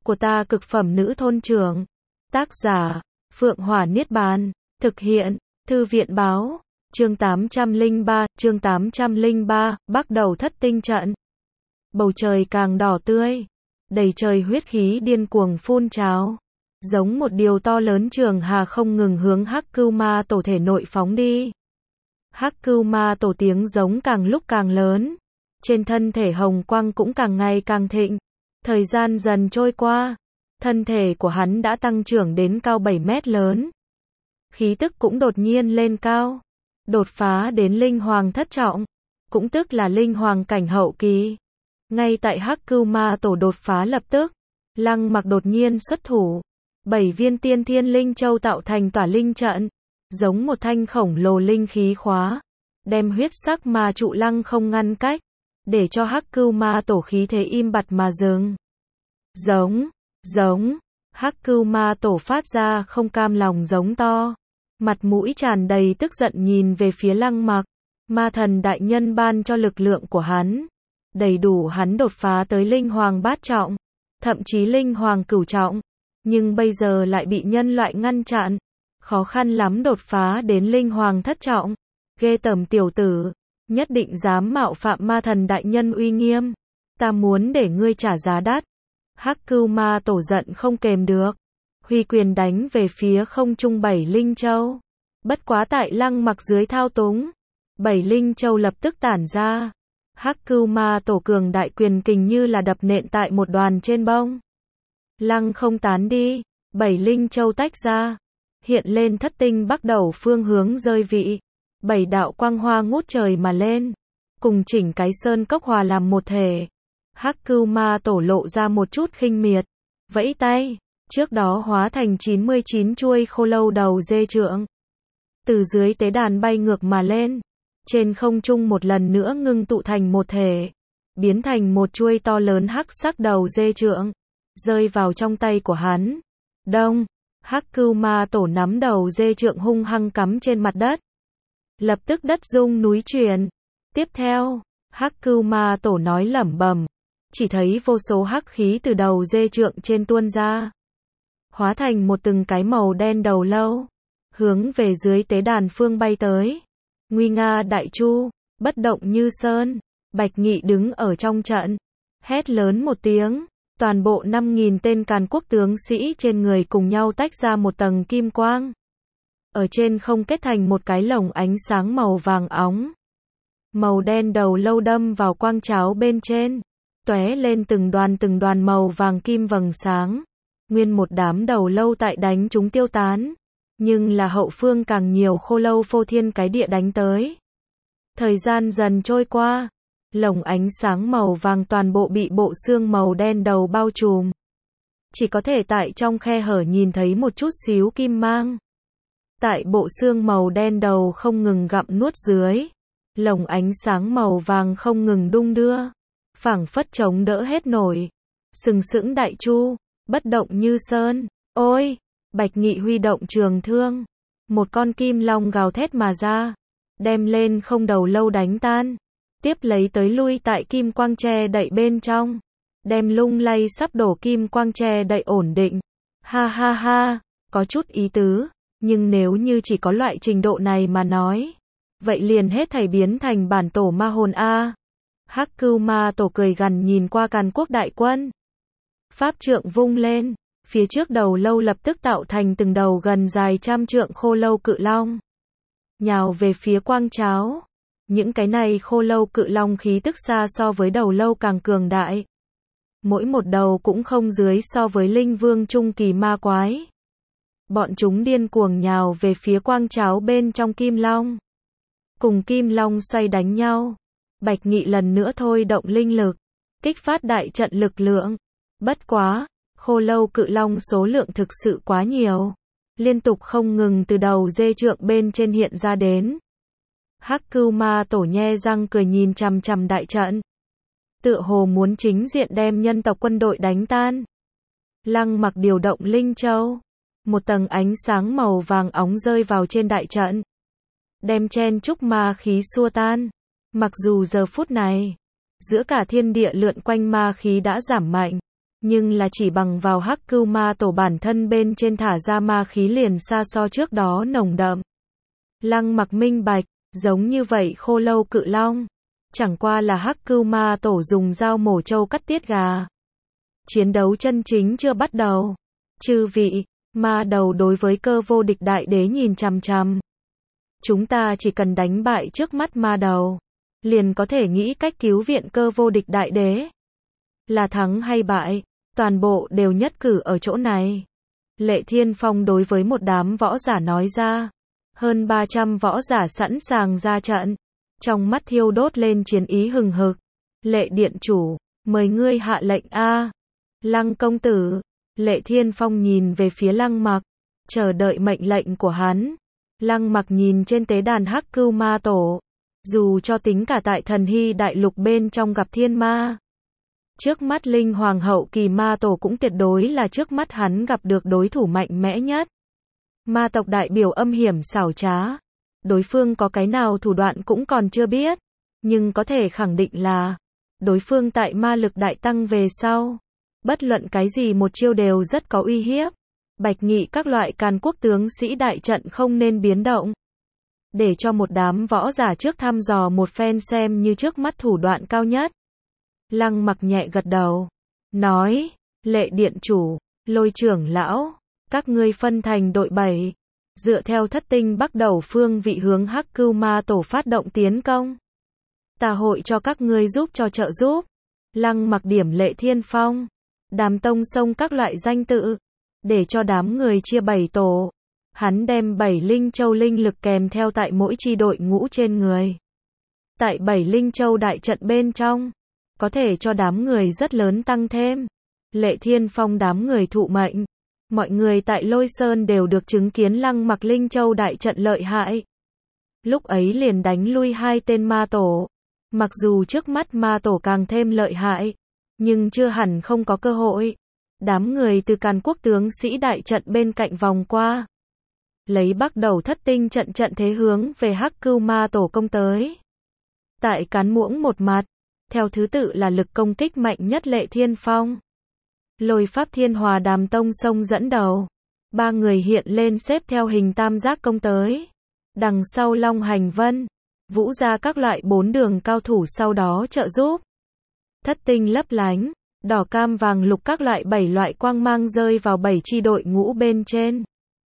của ta cực phẩm nữ thôn trưởng. Tác giả, Phượng Hỏa Niết Bàn. Thực hiện, Thư viện báo. Chương 803, bắt đầu thất tinh trận. Bầu trời càng đỏ tươi, đầy trời huyết khí điên cuồng phun trào, giống một điều to lớn trường hà không ngừng hướng Hắc Cưu Ma Tổ thể nội phóng đi. Hắc Cưu Ma Tổ tiếng giống càng lúc càng lớn, trên thân thể hồng quang cũng càng ngày càng thịnh. Thời gian dần trôi qua, thân thể của hắn đã tăng trưởng đến cao 7 mét lớn. Khí tức cũng đột nhiên lên cao, đột phá đến linh hoàng thất trọng, cũng tức là linh hoàng cảnh hậu kỳ. Ngay tại Hắc Cưu Ma Tổ đột phá lập tức, Lăng Mặc đột nhiên xuất thủ, 7 viên tiên thiên linh châu tạo thành tỏa linh trận, giống một thanh khổng lồ linh khí khóa, đem huyết sắc ma trụ lăng không ngăn cách, để cho Hắc Cưu Ma Tổ khí thế im bặt mà dừng. Giống, Hắc Cưu Ma Tổ phát ra không cam lòng giống to, mặt mũi tràn đầy tức giận nhìn về phía Lăng Mặc. Ma thần đại nhân ban cho lực lượng của hắn, đầy đủ hắn đột phá tới linh hoàng bát trọng, thậm chí linh hoàng cửu trọng, nhưng bây giờ lại bị nhân loại ngăn chặn, khó khăn lắm đột phá đến linh hoàng thất trọng. Ghê tởm tiểu tử, nhất định dám mạo phạm ma thần đại nhân uy nghiêm, ta muốn để ngươi trả giá đắt. Hắc Cưu Ma Tổ giận không kềm được, huy quyền đánh về phía không trung 7 linh châu. Bất quá tại Lăng Mặc dưới thao túng, 7 linh châu lập tức tản ra. Hắc Cưu Ma Tổ cường đại quyền kình như là đập nện tại một đoàn trên bông. Lăng không tán đi, 7 linh châu tách ra, hiện lên thất tinh bắt đầu phương hướng rơi vị. 7 đạo quang hoa ngút trời mà lên, cùng chỉnh cái sơn cốc hòa làm một thể. Hắc Cưu Ma Tổ lộ ra một chút khinh miệt, vẫy tay, trước đó hóa thành 99 chuôi khô lâu đầu dê trượng. Từ dưới tế đàn bay ngược mà lên, trên không trung một lần nữa ngưng tụ thành một thể, biến thành một chuôi to lớn hắc sắc đầu dê trượng, rơi vào trong tay của hắn. Đông, Hắc Cưu Ma Tổ nắm đầu dê trượng hung hăng cắm trên mặt đất. Lập tức đất rung núi chuyển. Tiếp theo, Hắc Cưu Ma Tổ nói lẩm bẩm, chỉ thấy vô số hắc khí từ đầu dê trượng trên tuôn ra, hóa thành một từng cái màu đen đầu lâu, hướng về dưới tế đàn phương bay tới. Nguy nga đại chu, bất động như sơn. Bạch Nghị đứng ở trong trận, hét lớn một tiếng, toàn bộ 5.000 tên Càn Quốc tướng sĩ trên người cùng nhau tách ra một tầng kim quang. Ở trên không kết thành một cái lồng ánh sáng màu vàng óng. Màu đen đầu lâu đâm vào quang cháo bên trên, tóe lên từng đoàn màu vàng kim vầng sáng. Nguyên một đám đầu lâu tại đánh chúng tiêu tán, nhưng là hậu phương càng nhiều khô lâu phô thiên cái địa đánh tới. Thời gian dần trôi qua, lồng ánh sáng màu vàng toàn bộ bị bộ xương màu đen đầu bao trùm. Chỉ có thể tại trong khe hở nhìn thấy một chút xíu kim mang. Tại bộ xương màu đen đầu không ngừng gặm nuốt dưới, lồng ánh sáng màu vàng không ngừng đung đưa, phảng phất chống đỡ hết nổi. Sừng sững đại chu, bất động như sơn. Ôi! Bạch Nghị huy động trường thương, một con kim long gào thét mà ra, đem lên không đầu lâu đánh tan, tiếp lấy tới lui tại kim quang che đậy bên trong, đem lung lay sắp đổ kim quang che đậy ổn định. Ha ha ha, có chút ý tứ, nhưng nếu như chỉ có loại trình độ này mà nói, vậy liền hết thảy biến thành bản tổ ma hồn a. Hắc Cưu Ma Tổ cười gằn nhìn qua Càn Quốc đại quân. Pháp trượng vung lên, phía trước đầu lâu lập tức tạo thành từng đầu gần dài trăm trượng khô lâu cự long, nhào về phía quang cháo. Những cái này khô lâu cự long khí tức xa so với đầu lâu càng cường đại, mỗi một đầu cũng không dưới so với linh vương trung kỳ ma quái. Bọn chúng điên cuồng nhào về phía quang cháo bên trong kim long, cùng kim long xoay đánh nhau. Bạch Nghị lần nữa thôi động linh lực, kích phát đại trận lực lượng. Bất quá, khô lâu cự long số lượng thực sự quá nhiều, liên tục không ngừng từ đầu dê trượng bên trên hiện ra đến. Hắc Cưu Ma Tổ nhe răng cười nhìn chằm chằm đại trận, tựa hồ muốn chính diện đem nhân tộc quân đội đánh tan. Lăng Mặc điều động linh châu, một tầng ánh sáng màu vàng óng rơi vào trên đại trận, đem chen chúc ma khí xua tan. Mặc dù giờ phút này, giữa cả thiên địa lượn quanh ma khí đã giảm mạnh, nhưng là chỉ bằng vào Hắc Cưu Ma Tổ bản thân bên trên thả ra ma khí liền xa so trước đó nồng đậm. Lăng Mặc minh bạch, giống như vậy Khô Lâu Cự Long, chẳng qua là Hắc Cưu Ma Tổ dùng dao mổ trâu cắt tiết gà. Chiến đấu chân chính chưa bắt đầu. Chư vị, ma đầu đối với Cơ Vô Địch Đại Đế nhìn chằm chằm. Chúng ta chỉ cần đánh bại trước mắt ma đầu, liền có thể nghĩ cách cứu viện Cơ Vô Địch Đại Đế. Là thắng hay bại, toàn bộ đều nhất cử ở chỗ này. Lệ Thiên Phong đối với một đám võ giả nói ra. Hơn 300 võ giả sẵn sàng ra trận. Trong mắt thiêu đốt lên chiến ý hừng hực. Lệ điện chủ, mời ngươi hạ lệnh a. Lăng công tử. Lệ Thiên Phong nhìn về phía Lăng Mặc, chờ đợi mệnh lệnh của hắn. Lăng Mặc nhìn trên tế đàn Hắc Cưu Ma Tổ. Dù cho tính cả tại Thần Hy Đại Lục bên trong gặp thiên ma, trước mắt Linh Hoàng hậu kỳ ma tổ cũng tuyệt đối là trước mắt hắn gặp được đối thủ mạnh mẽ nhất. Ma tộc đại biểu âm hiểm xảo trá. Đối phương có cái nào thủ đoạn cũng còn chưa biết, nhưng có thể khẳng định là đối phương tại ma lực đại tăng về sau, bất luận cái gì một chiêu đều rất có uy hiếp. Bạch Nghị các loại Càn Quốc tướng sĩ đại trận không nên biến động. Để cho một đám võ giả trước thăm dò một phen xem như trước mắt thủ đoạn cao nhất. Lăng Mặc nhẹ gật đầu, nói, Lệ điện chủ, Lôi trưởng lão, các ngươi phân thành đội 7, dựa theo thất tinh bắc đầu phương vị hướng Hắc Cưu Ma Tổ phát động tiến công. Ta hội cho các ngươi giúp cho trợ giúp. Lăng Mặc điểm Lệ Thiên Phong, Đàm Tông Sông các loại danh tự, để cho đám người chia 7 tổ. Hắn đem 7 linh châu linh lực kèm theo tại mỗi chi đội ngũ trên người. Tại 7 linh châu đại trận bên trong, có thể cho đám người rất lớn tăng thêm. Lệ Thiên Phong đám người thụ mệnh. Mọi người tại Lôi Sơn đều được chứng kiến Lăng Mặc linh châu đại trận lợi hại. Lúc ấy liền đánh lui 2 tên ma tổ. Mặc dù trước mắt ma tổ càng thêm lợi hại, nhưng chưa hẳn không có cơ hội. Đám người từ Càn Quốc tướng sĩ đại trận bên cạnh vòng qua, lấy bắt đầu thất tinh trận trận thế hướng về Hắc Cưu Ma Tổ công tới. Tại cán muỗng một mặt, theo thứ tự là lực công kích mạnh nhất Lệ Thiên Phong, Lôi Pháp Thiên Hòa Đàm Tông Sông dẫn đầu. 3 người hiện lên xếp theo hình tam giác công tới. Đằng sau Long Hành Vân, Vũ Gia các loại 4 đường cao thủ sau đó trợ giúp. Thất tinh lấp lánh, đỏ cam vàng lục các loại 7 loại quang mang rơi vào 7 chi đội ngũ bên trên.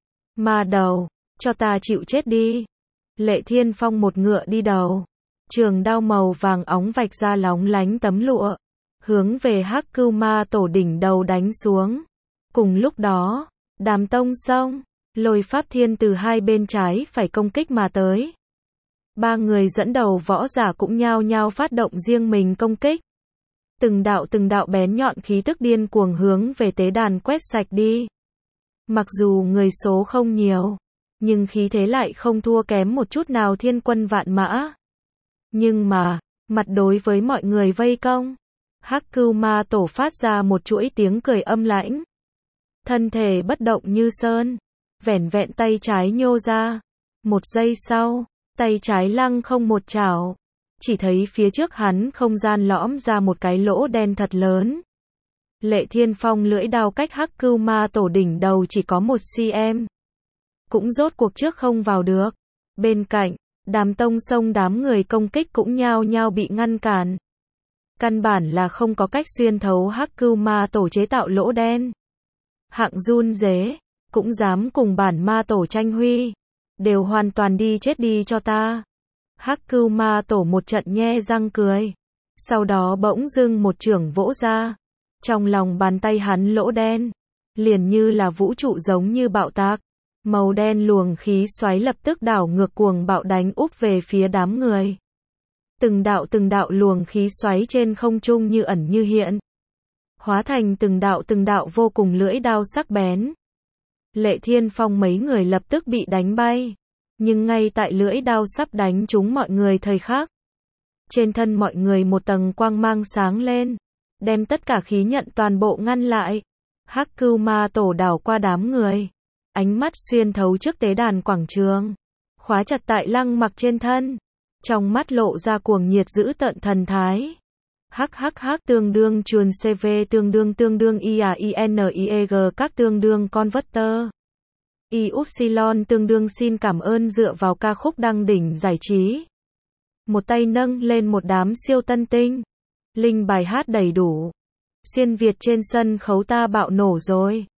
Ma đầu, cho ta chịu chết đi. Lệ Thiên Phong một ngựa đi đầu, trường đao màu vàng óng vạch ra lóng lánh tấm lụa, hướng về Hắc Cưu Ma Tổ đỉnh đầu đánh xuống. Cùng lúc đó, Đàm Tông Sông, Lôi Pháp Thiên từ hai bên trái phải công kích mà tới. 3 người dẫn đầu võ giả cũng nhao nhao phát động riêng mình công kích. Từng đạo bén nhọn khí tức điên cuồng hướng về tế đàn quét sạch đi. Mặc dù người số không nhiều, nhưng khí thế lại không thua kém một chút nào thiên quân vạn mã. Nhưng mà, mặt đối với mọi người vây công, Hắc Cưu Ma Tổ phát ra một chuỗi tiếng cười âm lãnh. Thân thể bất động như sơn, vẻn vẹn tay trái nhô ra. Một giây sau, tay trái lăng không một chảo, chỉ thấy phía trước hắn không gian lõm ra một cái lỗ đen thật lớn. Lệ Thiên Phong lưỡi đao cách Hắc Cưu Ma Tổ đỉnh đầu chỉ có 1 cm. Cũng rốt cuộc trước không vào được. Bên cạnh, Đàm Tông Sông đám người công kích cũng nhao nhao bị ngăn cản. Căn bản là không có cách xuyên thấu Hắc Cưu Ma Tổ chế tạo lỗ đen. Hạng run rế, cũng dám cùng bản ma tổ tranh huy. Đều hoàn toàn đi chết đi cho ta. Hắc Cưu Ma Tổ một trận nhe răng cười. Sau đó bỗng dưng một chưởng vỗ ra. Trong lòng bàn tay hắn lỗ đen, liền như là vũ trụ giống như bạo tạc. Màu đen luồng khí xoáy lập tức đảo ngược cuồng bạo đánh úp về phía đám người. Từng đạo luồng khí xoáy trên không trung như ẩn như hiện, hóa thành từng đạo vô cùng lưỡi đao sắc bén. Lệ Thiên Phong mấy người lập tức bị đánh bay, nhưng ngay tại lưỡi đao sắp đánh trúng mọi người thời khắc, trên thân mọi người một tầng quang mang sáng lên, đem tất cả khí nhận toàn bộ ngăn lại. Hắc Cưu Ma Tổ đảo qua đám người, ánh mắt xuyên thấu trước tế đàn quảng trường, khóa chặt tại Lăng Mặc trên thân, trong mắt lộ ra cuồng nhiệt dữ tợn thần thái. tương đương chuồn CV tương đương IAINIEG các tương đương converter. Y upsilon tương đương xin cảm ơn dựa vào ca khúc đăng đỉnh giải trí. Một tay nâng lên một đám siêu tân tinh. Linh bài hát đầy đủ. Xuyên Việt trên sân khấu ta bạo nổ rồi.